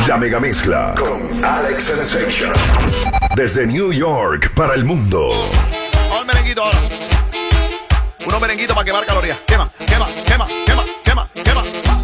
La Megamezcla con Alex Sensation. Desde New York para el mundo. Vamos al merenguito ahora. Unos merenguitos para quemar calorías. Quema, quema, quema, quema, quema, quema.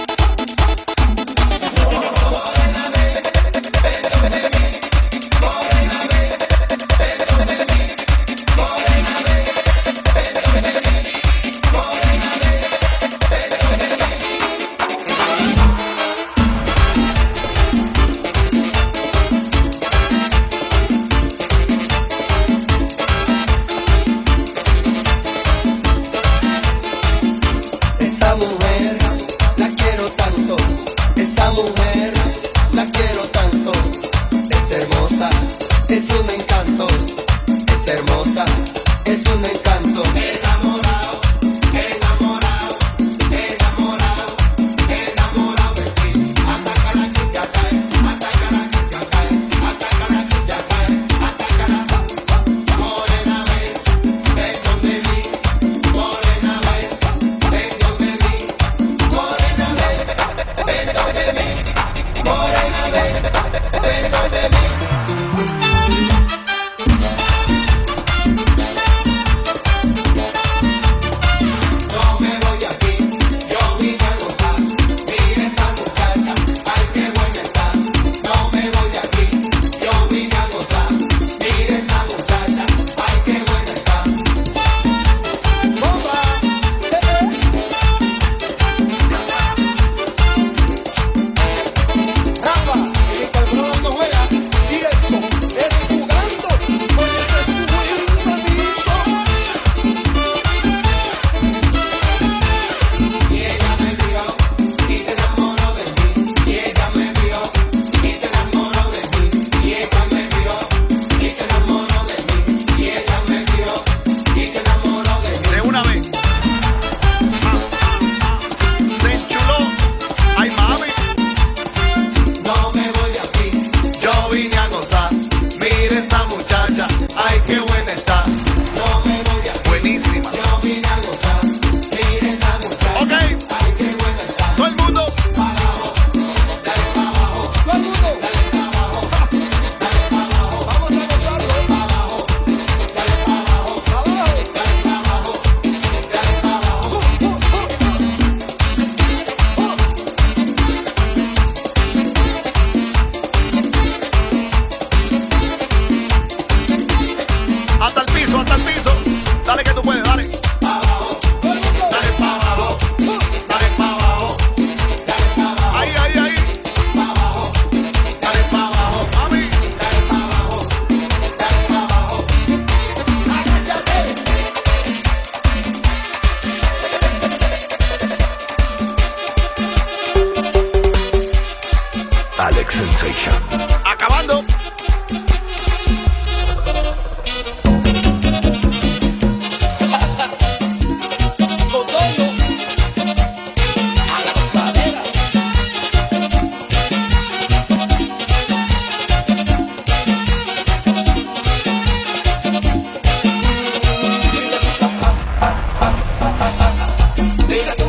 Alex Sensation. Acabando.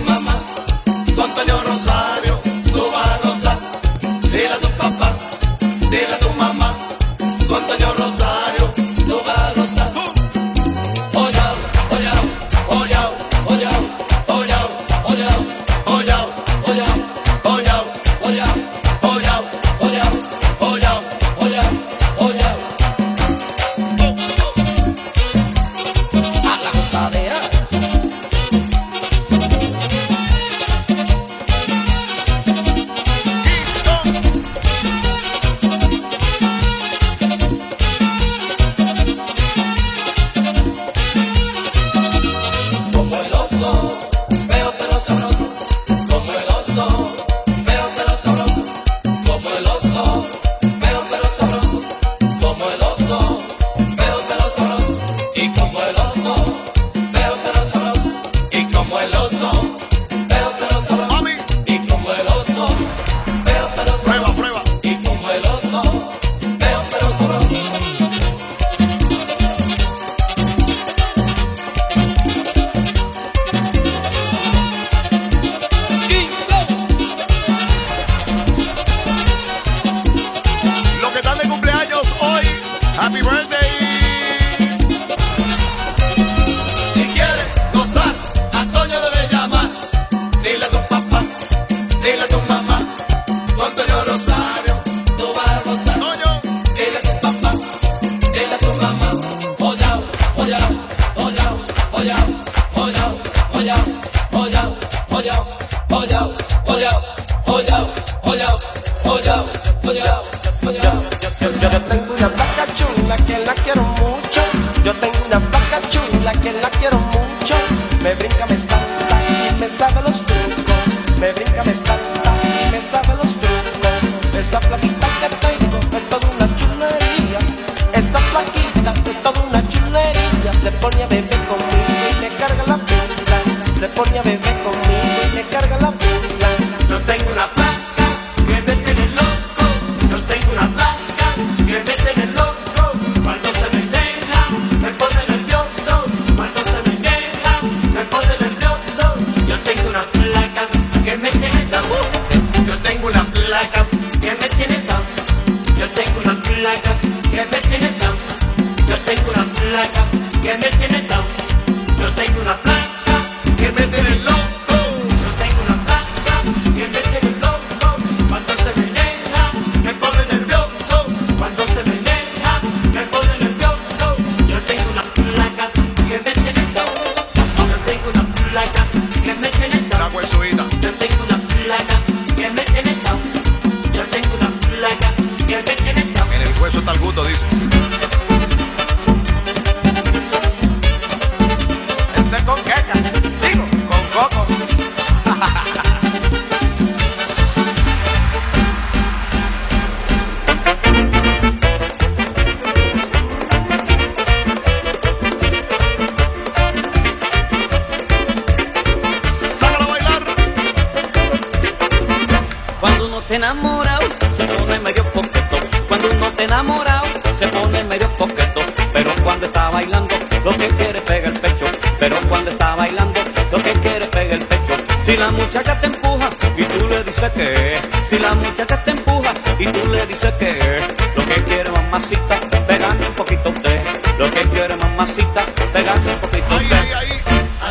Rosario, tú vas a gozar. Dile a tu papá Yo tengo una flaca chula que la quiero mucho. Yo tengo una flaca chula que la quiero mucho. Me brinca, me salta y me sabe los trucos. Me brinca, me salta y me sabe los trucos. Esa flaquita que tengo es toda una chulería. Esa flaquita es toda una chulería. Se pone a beber conmigo y me carga la pila. Se pone a beber conmigo y me carga la pila. Yo tengo una flaca que me tiene loco. Yo tengo una flaca que me tiene loco. Cuando se me deja, me pone nervioso. Cuando se me deja, me pone nervioso. Yo tengo una flaca que me tiene loco. Yo tengo una flaca que me tiene loco. Yo tengo una flaca que me tiene loco. Yo tengo una flaca que me tiene loco. Yo tengo una flaca que me tiene loco. Yo tengo una flaca que me tiene loco. Cuando se me deja, me pone nervioso. Cuando se me deja, me pone nervioso. Yo tengo una flaca que me tiene loco. Yo tengo una flaca que me tiene loco. Una huesuita. Yo tengo una flaca que me tiene loco. Yo tengo una flaca que me tiene loco. En el hueso está el gusto, dice. Este con queca, digo, con coco. Sácala a bailar. Cuando uno está enamorado, se pone medio coqueto. Cuando uno está enamorado, se pone medio coqueto. Pero cuando está bailando, lo que quiere pega el pecho. Pero cuando está bailando, lo que quiere pega el pecho. Si la muchacha te empuja y tú le dices que, si la muchacha te empuja y tú le dices que, lo que quiere mamacita, pegando un poquito usted. Lo que quiere mamacita, pegando un poquito Ahí, usted. ahí, ahí.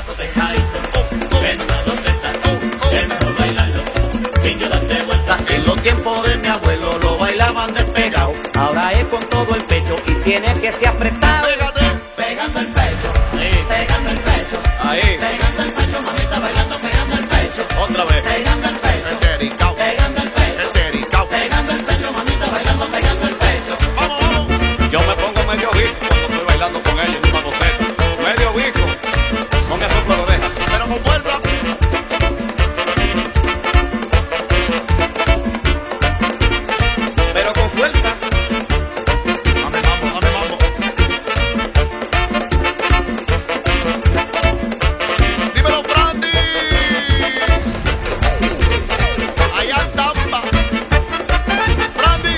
En los tiempos de mi abuelo lo bailaban despegado. Ahora es con todo el pecho y tiene que ser apretado. Pégate. Pegando el pecho, Ahí, pegando el pecho, ahí, pegando el pecho, mamita bailando, pegando el pecho, otra vez. pegando el pecho, Estericao. pegando el pecho, Estericao. pegando el pecho, mamita bailando, pegando el pecho. Vamos, vamos. Yo me pongo medio bico cuando estoy bailando con ella en una boceta. Medio bico. No me asoplo la oreja. Pero con fuerza. Pero con fuerza. Dame mambo, dame mambo. Dímelo, Frandy. Allá en Tampa. Frandy.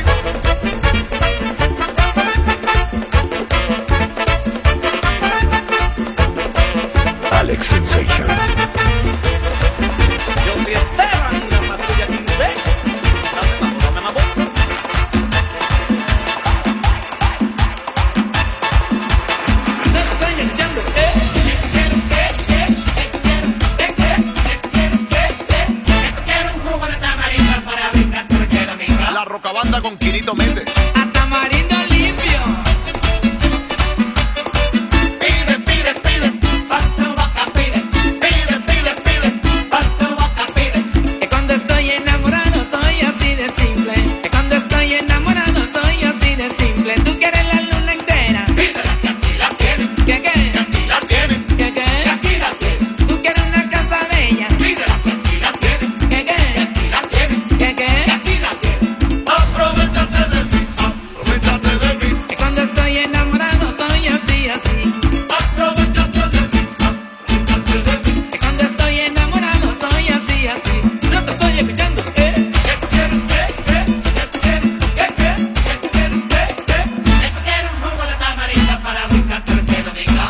Alex Sensation. Yo soy Esteban, la patrulla 15. Dame mambo, dame mambo. Te estoy echando, quiero un jugo de tamarindo para brindar porque es domingo. La Rocabanda con Quinito Méndez. A tamarindo limpio. Pide, pide, pide, pa' tu boca pide. Pide, pide, pide, pa' tu boca pide. Que cuando estoy enamorado soy así de simple. Que cuando estoy enamorado soy así de simple. Tú quieres la luna entera. Pídela que aquí la tienes. ¿Qué qué? Que aquí la tienes. ¿Qué qué? Que aquí la tienes. Tú quieres una casa bella. Pídela que aquí la tienes. ¿Qué qué? Que aquí la tienes. ¿Qué qué? Que aquí la tienes. Aprovechate de mí. Aprovechate de mí. Que cuando estoy enamorado soy así, así. Aprovechate de mí, aprovechate de mí. Que cuando estoy enamorado soy así, así. No te estoy escuchando, ¿eh? ¿Qué quiero, qué? ¿Qué quiero, qué? ¿Qué quiero, qué? Esto quiero un jugo de tamarindo para buscarte este domingo.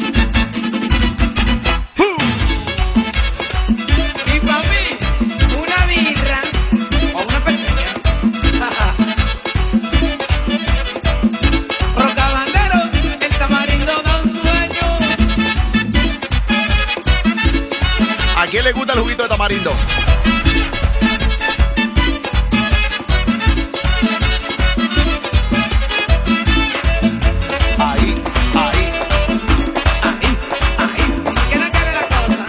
Y para mí, una birra o una pequeña. Rocabandero, el tamarindo da un sueño. ¿A quién le gusta el juguito de tamarindo? Ahí, ahí. Que no quiere la cosa.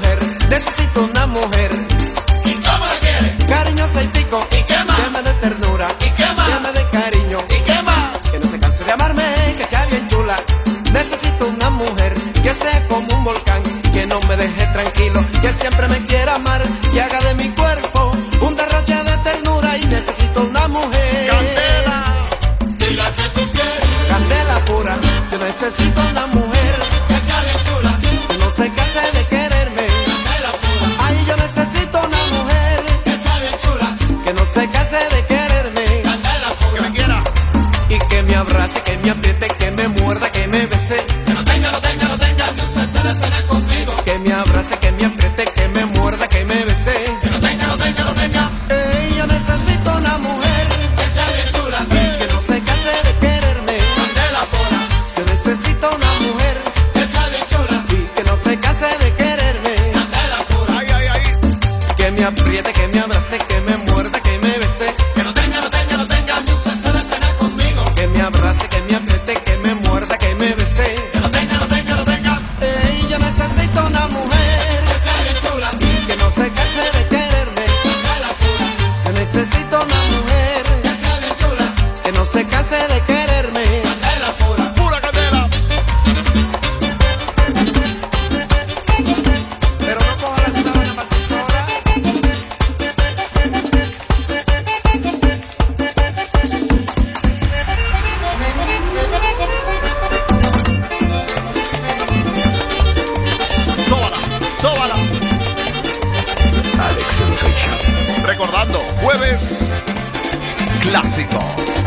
mujer, necesito una mujer. ¿Y cómo la quieres? Cariñosa y pico, ¿Y qué más? llena de ternura, ¿Y qué más? llena de cariño, ¿Y qué más? que no se canse de amarme, que sea bien chula. Necesito una mujer que sea como un volcán, que no me deje tranquilo, que siempre me quiera amar, que haga de mi cuerpo un derroche de ternura. Y necesito una mujer Candela. Y la que tú quieres, candela pura. Yo necesito una mujer que sea bien chula, que no se canse de quererme. candela pura, Ay, yo necesito una mujer que sea bien chula, que no se canse de quererme, candela Que pura. me quiera. y que me abrace, que me apriete, que me muerda, que me bese, Que no tenga ni un cese de pena conmigo. que me abrace, que me apriete, que me muerda, que me bese. Que no tenga. Ey, yo necesito una mujer Que sea bien chula, que no se canse de quererme. candela pura, Yo necesito una mujer que sea bien chula, que no se canse de quererme, candela pura. Ay, ay, ay. que me apriete, que me abrace, que me muerda, que me bese, Que no tenga ni un cese de pena conmigo. que me abrace, que me apriete, que me muerda, que me bese. Que no tenga. Ey, yo necesito una mujer Que sea bien chula, que no se canse de quererme. candela pura, Yo necesito una mujer que sea bien chula, que no se canse de quererme. candela pura. Pura candela. Pero no coja la sábana para tu sola. Sóbala. Alex Sensation. Recordando, jueves clásico.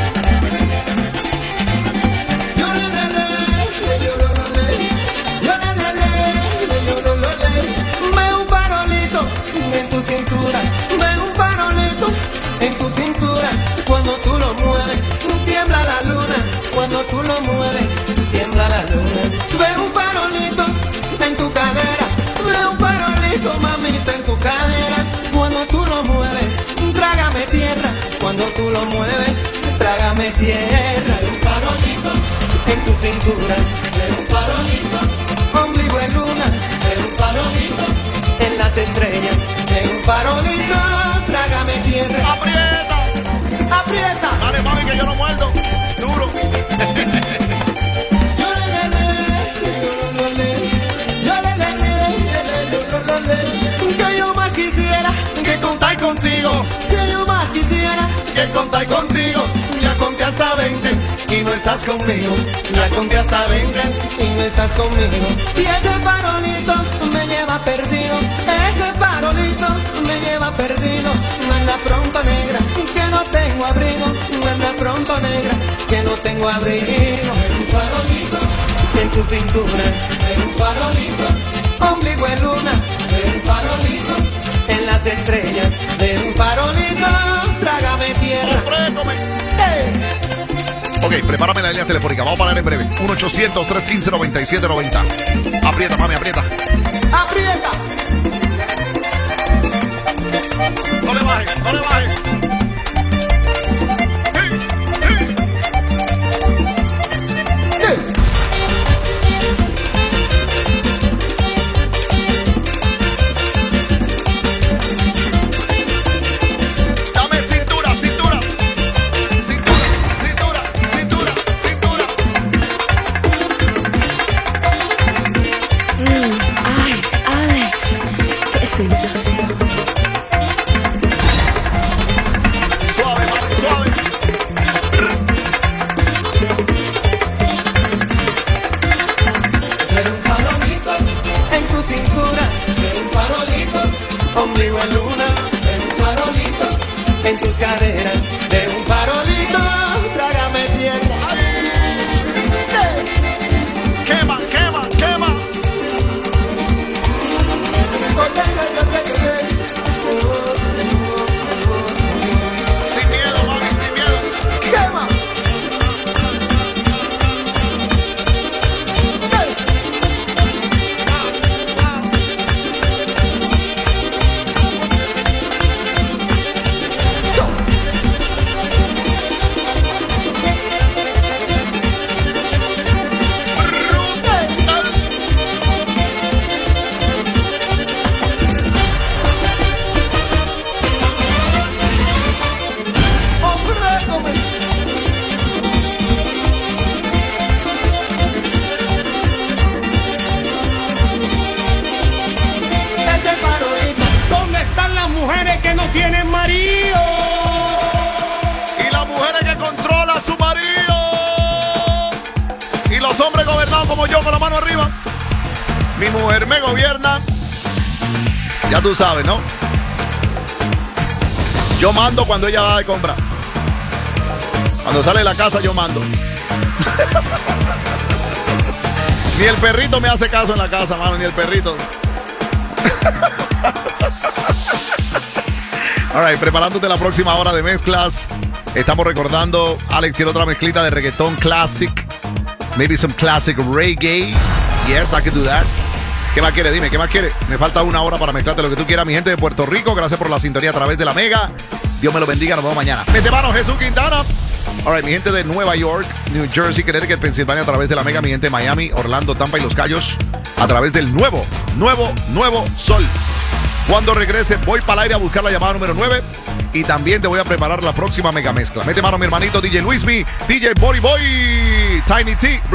Ve un farolito en tu cintura, ve un farolito en tu cintura. Cuando tú lo mueves, tiembla la luna. Cuando tú lo mueves, tiembla la luna. Ve un farolito en tu cadera, ve un farolito, mamita, en tu cadera. Cuando tú lo mueves, trágame tierra. Cuando tú lo mueves, trágame tierra. Ve un farolito en tu cintura, ve un farolito, ombligo en luna, ve un farolito en las estrellas, ve un farolito, trágame tierra. Aprieta. Aprieta. Dale, mami, que yo no muerdo. Duro. Que yo más quisiera que contar contigo, que yo más quisiera que contar contigo. Ya conté hasta 20 y no estás conmigo, ya conté hasta 20 y no estás conmigo. Y ese farolito me lleva perdido, ese farolito me lleva perdido. Anda pronto, negra, que no tengo abrigo, anda pronto, negra, que no tengo abrigo. Un farolito en tu cintura, un farolito, ombligo en luna, un farolito en las estrellas, un farolito, trágame tierra. Aprétame. ¡Ey! Ok, prepárame la línea telefónica. Vamos a parar en breve. 1-800-315-9790. Aprieta, mami, aprieta. ¡Aprieta! No le bajes, no le bajes. Dame cintura, cintura. Cintura, cintura, cintura, cintura. Ay, Alex, qué sensación. Suave, mami, suave. Un farolito en tu cintura, un farolito, ombligo en luna, un farolito en tus caderas, de un farolito, trágame tierra. Quema, quema, quema. Sin miedo, mami, sin miedo. ¡Quema! no tienen marido. Y las mujeres que controlan a su marido. Y los hombres gobernados como yo con la mano arriba. Mi mujer me gobierna. Ya tú sabes, ¿no? Yo mando cuando ella va de compra. Cuando sale de la casa yo mando. Ni el perrito me hace caso en la casa, mano, ni el perrito. All right, preparándote la próxima hora de mezclas. Estamos recordando, Alex quiere otra mezclita de reggaetón classic. Maybe some classic reggae. Yes, I can do that. ¿Qué más quiere? Dime, ¿qué más quiere? Me falta una hora para mezclarte lo que tú quieras, mi gente de Puerto Rico. Gracias por la sintonía a través de la Mega. Dios me lo bendiga, nos vemos mañana. Mete mano, Jesús Quintana. All right, mi gente de Nueva York, New Jersey, Connecticut, Pensilvania a través de la Mega. Mi gente de Miami, Orlando, Tampa y Los Cayos a través del nuevo Sol. Cuando regrese, voy para el aire a buscar la llamada número 9 y también te voy a preparar la próxima mega mezcla. Mete mano, mi hermanito DJ Luismi, DJ Body Boy, Tiny T.